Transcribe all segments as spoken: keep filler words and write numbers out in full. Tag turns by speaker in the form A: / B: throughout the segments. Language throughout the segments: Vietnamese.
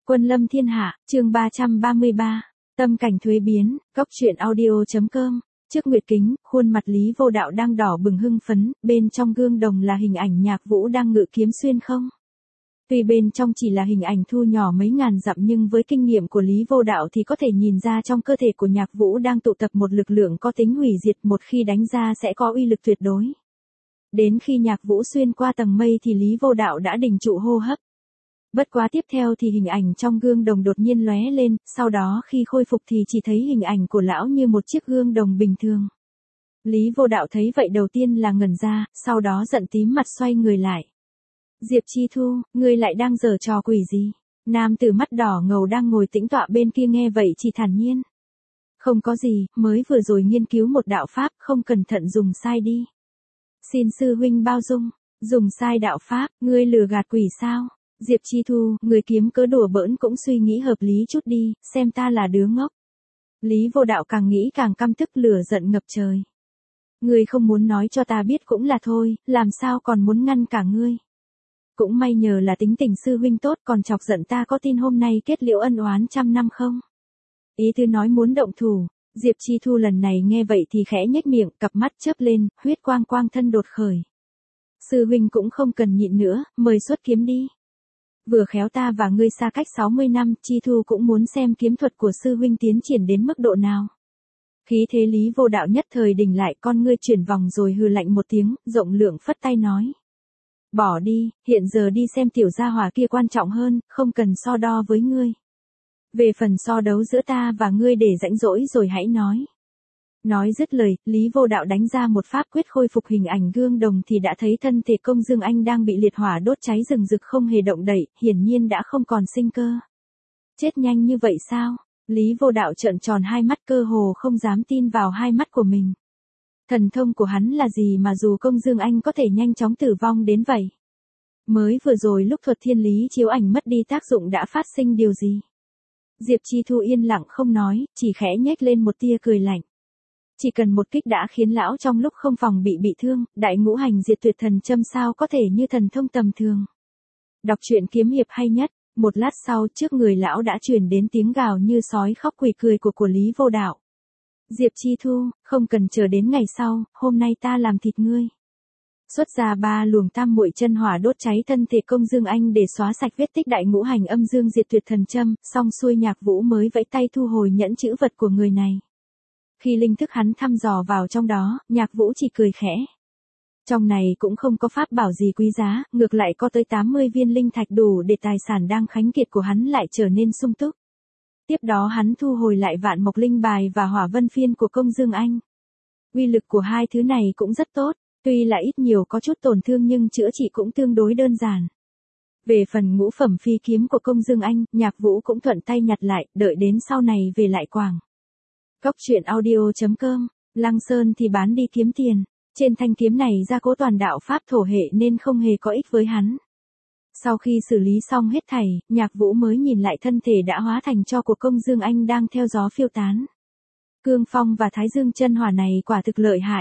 A: Quân lâm thiên hạ, chương ba trăm ba mươi ba, tâm cảnh thuế biến, góc truyện audio.com. Trước nguyệt kính, khuôn mặt Lý Vô Đạo đang đỏ bừng hưng phấn, bên trong gương đồng là hình ảnh Nhạc Vũ đang ngự kiếm xuyên không. Tuy bên trong chỉ là hình ảnh thu nhỏ mấy ngàn dặm nhưng với kinh nghiệm của Lý Vô Đạo thì có thể nhìn ra trong cơ thể của Nhạc Vũ đang tụ tập một lực lượng có tính hủy diệt, một khi đánh ra sẽ có uy lực tuyệt đối. Đến khi Nhạc Vũ xuyên qua tầng mây thì Lý Vô Đạo đã đình trụ hô hấp. Bất quá tiếp theo thì hình ảnh trong gương đồng đột nhiên lóe lên, sau đó khi khôi phục thì chỉ thấy hình ảnh của lão như một chiếc gương đồng bình thường. Lý Vô Đạo thấy vậy đầu tiên là ngẩn ra, sau đó giận tím mặt xoay người lại. Diệp Chi Thu, ngươi lại đang giở trò quỷ gì? Nam tử mắt đỏ ngầu đang ngồi tĩnh tọa bên kia nghe vậy chỉ thản nhiên. Không có gì, mới vừa rồi nghiên cứu một đạo pháp, không cẩn thận dùng sai đi. Xin sư huynh bao dung, dùng sai đạo pháp, ngươi lừa gạt quỷ sao? Diệp Chi Thu, người kiếm cớ đùa bỡn cũng suy nghĩ hợp lý chút đi, xem ta là đứa ngốc. Lý Vô Đạo càng nghĩ càng căm tức, lửa giận ngập trời. Ngươi không muốn nói cho ta biết cũng là thôi, làm sao còn muốn ngăn cả ngươi. Cũng may nhờ là tính tình sư huynh tốt, còn chọc giận ta, có tin hôm nay kết liễu ân oán trăm năm không? Ý tư nói muốn động thủ. Diệp Chi Thu lần này nghe vậy thì khẽ nhếch miệng, cặp mắt chớp lên, huyết quang quang thân đột khởi. Sư huynh cũng không cần nhịn nữa, mời xuất kiếm đi. Vừa khéo ta và ngươi xa cách sáu mươi năm, Chi Thu cũng muốn xem kiếm thuật của sư huynh tiến triển đến mức độ nào. Khí thế Lý Vô Đạo nhất thời đình lại, con ngươi chuyển vòng rồi hừ lạnh một tiếng, rộng lượng phất tay nói. Bỏ đi, hiện giờ đi xem tiểu gia hỏa kia quan trọng hơn, không cần so đo với ngươi. Về phần so đấu giữa ta và ngươi để rãnh rỗi rồi hãy nói. Nói dứt lời, Lý Vô Đạo đánh ra một pháp quyết khôi phục hình ảnh gương đồng thì đã thấy thân thể Công Dương Anh đang bị liệt hỏa đốt cháy rừng rực không hề động đậy, hiển nhiên đã không còn sinh cơ. Chết nhanh như vậy sao? Lý Vô Đạo trợn tròn hai mắt, cơ hồ không dám tin vào hai mắt của mình. Thần thông của hắn là gì mà dù Công Dương Anh có thể nhanh chóng tử vong đến vậy? Mới vừa rồi lúc thuật thiên lý chiếu ảnh mất đi tác dụng đã phát sinh điều gì? Diệp Chi Thu yên lặng không nói, chỉ khẽ nhếch lên một tia cười lạnh. Chỉ cần một kích đã khiến lão trong lúc không phòng bị bị thương, đại ngũ hành diệt tuyệt thần châm sao có thể như thần thông tầm thường. Đọc truyện kiếm hiệp hay nhất, một lát sau trước người lão đã truyền đến tiếng gào như sói khóc quỷ cười của của Lý Vô Đạo. Diệp Chi Thu, không cần chờ đến ngày sau, hôm nay ta làm thịt ngươi. Xuất ra ba luồng tam muội chân hỏa đốt cháy thân thể Công Dương Anh để xóa sạch vết tích đại ngũ hành âm dương diệt tuyệt thần châm, xong xuôi Nhạc Vũ mới vẫy tay thu hồi nhẫn chữ vật của người này. Khi linh thức hắn thăm dò vào trong đó, Nhạc Vũ chỉ cười khẽ. Trong này cũng không có pháp bảo gì quý giá, ngược lại có tới tám mươi viên linh thạch đủ để tài sản đang khánh kiệt của hắn lại trở nên sung túc. Tiếp đó hắn thu hồi lại vạn mộc linh bài và hỏa vân phiên của Công Dương Anh. Uy lực của hai thứ này cũng rất tốt, tuy là ít nhiều có chút tổn thương nhưng chữa trị cũng tương đối đơn giản. Về phần ngũ phẩm phi kiếm của Công Dương Anh, Nhạc Vũ cũng thuận tay nhặt lại, đợi đến sau này về lại quảng. Góc truyện audio.com, Lăng Sơn thì bán đi kiếm tiền, trên thanh kiếm này gia cố toàn đạo pháp thổ hệ nên không hề có ích với hắn. Sau khi xử lý xong hết thảy, Nhạc Vũ mới nhìn lại thân thể đã hóa thành tro của Công Dương Anh đang theo gió phiêu tán. Cương phong và thái dương chân hỏa này quả thực lợi hại.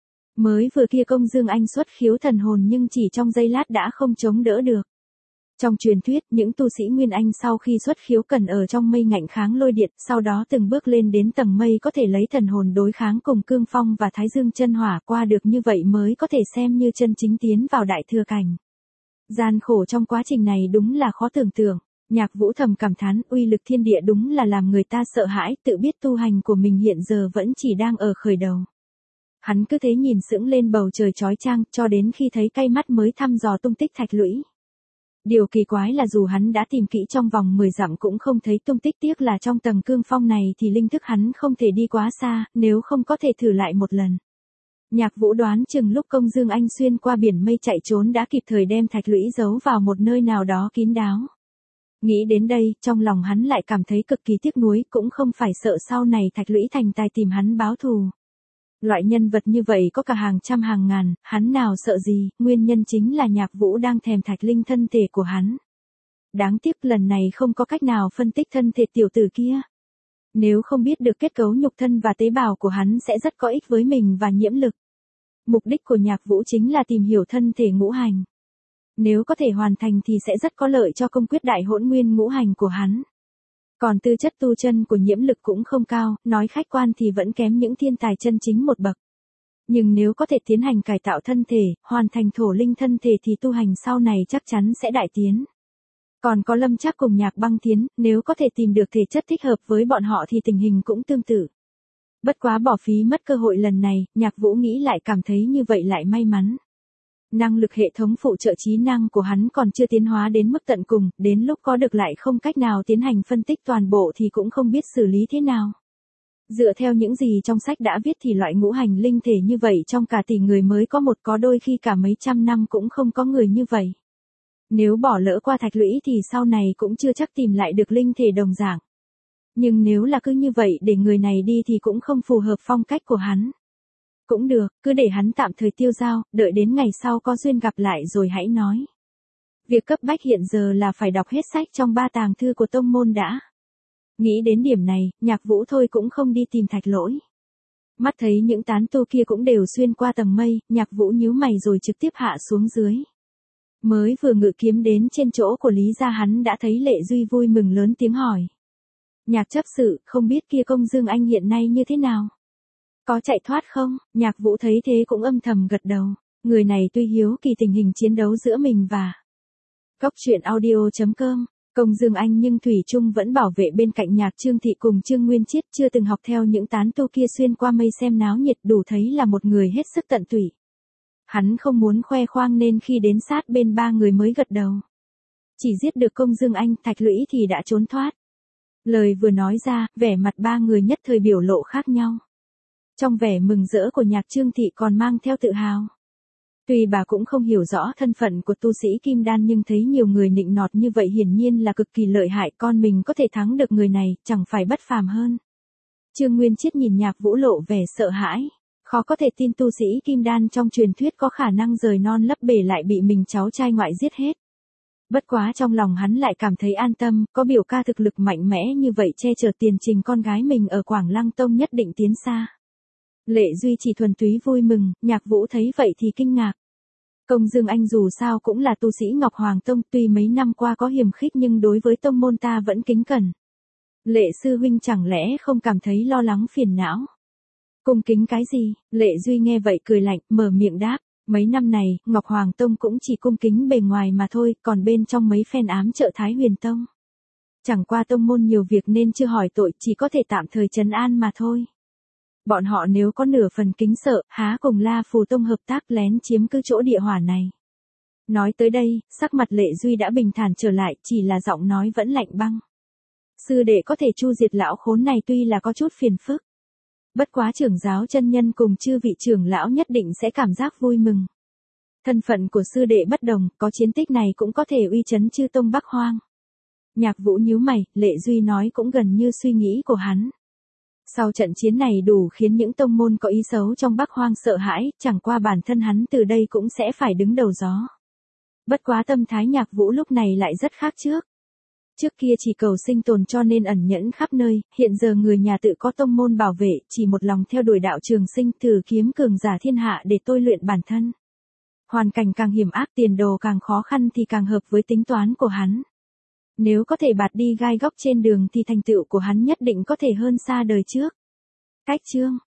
A: Mới vừa kia Công Dương Anh xuất khiếu thần hồn nhưng chỉ trong giây lát đã không chống đỡ được. Trong truyền thuyết, những tu sĩ Nguyên Anh sau khi xuất khiếu cần ở trong mây ngạnh kháng lôi điện, sau đó từng bước lên đến tầng mây có thể lấy thần hồn đối kháng cùng cương phong và thái dương chân hỏa, qua được như vậy mới có thể xem như chân chính tiến vào đại thừa cảnh. Gian khổ trong quá trình này đúng là khó tưởng tượng. Nhạc Vũ thầm cảm thán, uy lực thiên địa đúng là làm người ta sợ hãi, tự biết tu hành của mình hiện giờ vẫn chỉ đang ở khởi đầu. Hắn cứ thế nhìn sững lên bầu trời chói chang, cho đến khi thấy cay mắt mới thăm dò tung tích thạch lũy. Điều kỳ quái là dù hắn đã tìm kỹ trong vòng mười dặm cũng không thấy tung tích, tiếc là trong tầng cương phong này thì linh thức hắn không thể đi quá xa, nếu không có thể thử lại một lần. Nhạc Vũ đoán chừng lúc Công Dương Anh xuyên qua biển mây chạy trốn đã kịp thời đem thạch lũy giấu vào một nơi nào đó kín đáo. Nghĩ đến đây, trong lòng hắn lại cảm thấy cực kỳ tiếc nuối, cũng không phải sợ sau này thạch lũy thành tài tìm hắn báo thù. Loại nhân vật như vậy có cả hàng trăm hàng ngàn, hắn nào sợ gì, nguyên nhân chính là Nhạc Vũ đang thèm thạch linh thân thể của hắn. Đáng tiếc lần này không có cách nào phân tích thân thể tiểu tử kia. Nếu không biết được kết cấu nhục thân và tế bào của hắn sẽ rất có ích với mình và nhiễm lực. Mục đích của Nhạc Vũ chính là tìm hiểu thân thể ngũ hành. Nếu có thể hoàn thành thì sẽ rất có lợi cho công quyết đại hỗn nguyên ngũ hành của hắn. Còn tư chất tu chân của Nhiễm Lực cũng không cao, nói khách quan thì vẫn kém những thiên tài chân chính một bậc. Nhưng nếu có thể tiến hành cải tạo thân thể, hoàn thành thổ linh thân thể thì tu hành sau này chắc chắn sẽ đại tiến. Còn có Lâm Trác cùng Nhạc Băng Thiến, nếu có thể tìm được thể chất thích hợp với bọn họ thì tình hình cũng tương tự. Bất quá bỏ phí mất cơ hội lần này, Nhạc Vũ nghĩ lại cảm thấy như vậy lại may mắn. Năng lực hệ thống phụ trợ trí năng của hắn còn chưa tiến hóa đến mức tận cùng, đến lúc có được lại không cách nào tiến hành phân tích toàn bộ thì cũng không biết xử lý thế nào. Dựa theo những gì trong sách đã viết thì loại ngũ hành linh thể như vậy trong cả tỷ người mới có một, có đôi khi cả mấy trăm năm cũng không có người như vậy. Nếu bỏ lỡ qua thạch lũy thì sau này cũng chưa chắc tìm lại được linh thể đồng dạng. Nhưng nếu là cứ như vậy để người này đi thì cũng không phù hợp phong cách của hắn. Cũng được, cứ để hắn tạm thời tiêu dao, đợi đến ngày sau có duyên gặp lại rồi hãy nói. Việc cấp bách hiện giờ là phải đọc hết sách trong ba tàng thư của tông môn đã. Nghĩ đến điểm này, Nhạc Vũ thôi cũng không đi tìm Thạch Lỗi. Mắt thấy những tán tu kia cũng đều xuyên qua tầng mây, Nhạc Vũ nhíu mày rồi trực tiếp hạ xuống dưới. Mới vừa ngự kiếm đến trên chỗ của Lý gia hắn đã thấy Lệ Duy vui mừng lớn tiếng hỏi. Nhạc chấp sự, không biết kia Công Dương Anh hiện nay như thế nào? Có chạy thoát không? Nhạc Vũ thấy thế cũng âm thầm gật đầu. Người này tuy hiếu kỳ tình hình chiến đấu giữa mình và Cốc truyện audio chấm com, Công Dương Anh nhưng thủy chung vẫn bảo vệ bên cạnh Nhạc Trương Thị cùng Trương Nguyên Chiết, chưa từng học theo những tán tu kia xuyên qua mây xem náo nhiệt, đủ thấy là một người hết sức tận tụy. Hắn không muốn khoe khoang nên khi đến sát bên ba người mới gật đầu. Chỉ giết được Công Dương Anh, Thạch Lũy thì đã trốn thoát. Lời vừa nói ra, vẻ mặt ba người nhất thời biểu lộ khác nhau. Trong vẻ mừng rỡ của Nhạc Trương Thị còn mang theo tự hào. Tuy bà cũng không hiểu rõ thân phận của tu sĩ Kim Đan nhưng thấy nhiều người nịnh nọt như vậy hiển nhiên là cực kỳ lợi hại, con mình có thể thắng được người này, chẳng phải bất phàm hơn. Trương Nguyên Chiết nhìn Nhạc Vũ lộ vẻ sợ hãi. Khó có thể tin tu sĩ Kim Đan trong truyền thuyết có khả năng rời non lấp bể lại bị mình cháu trai ngoại giết hết. Bất quá trong lòng hắn lại cảm thấy an tâm, có biểu ca thực lực mạnh mẽ như vậy che chở tiền trình con gái mình ở Quảng Lăng Tông nhất định tiến xa. Lệ Duy chỉ thuần túy vui mừng, Nhạc Vũ thấy vậy thì kinh ngạc. Công Dương Anh dù sao cũng là tu sĩ Ngọc Hoàng Tông, tuy mấy năm qua có hiềm khích nhưng đối với tông môn ta vẫn kính cẩn. Lệ sư huynh chẳng lẽ không cảm thấy lo lắng phiền não? Cung kính cái gì? Lệ Duy nghe vậy cười lạnh, mở miệng đáp. Mấy năm này, Ngọc Hoàng Tông cũng chỉ cung kính bề ngoài mà thôi, còn bên trong mấy phen ám trợ Thái Huyền Tông. Chẳng qua tông môn nhiều việc nên chưa hỏi tội, chỉ có thể tạm thời trấn an mà thôi. Bọn họ nếu có nửa phần kính sợ, há cùng La Phù Tông hợp tác lén chiếm cứ chỗ địa hỏa này. Nói tới đây, sắc mặt Lệ Duy đã bình thản trở lại, chỉ là giọng nói vẫn lạnh băng. Sư đệ có thể chu diệt lão khốn này tuy là có chút phiền phức. Bất quá trưởng giáo chân nhân cùng chư vị trưởng lão nhất định sẽ cảm giác vui mừng. Thân phận của sư đệ bất đồng, có chiến tích này cũng có thể uy chấn chư tông Bắc Hoang. Nhạc Vũ nhíu mày, Lệ Duy nói cũng gần như suy nghĩ của hắn. Sau trận chiến này đủ khiến những tông môn có ý xấu trong Bắc Hoang sợ hãi, chẳng qua bản thân hắn từ đây cũng sẽ phải đứng đầu gió. Bất quá tâm thái Nhạc Vũ lúc này lại rất khác trước. Trước kia chỉ cầu sinh tồn cho nên ẩn nhẫn khắp nơi, hiện giờ người nhà tự có tông môn bảo vệ, chỉ một lòng theo đuổi đạo trường sinh, thử kiếm cường giả thiên hạ để tôi luyện bản thân. Hoàn cảnh càng hiểm ác, tiền đồ càng khó khăn thì càng hợp với tính toán của hắn. Nếu có thể bạt đi gai góc trên đường thì thành tựu của hắn nhất định có thể hơn xa đời trước. Cách chương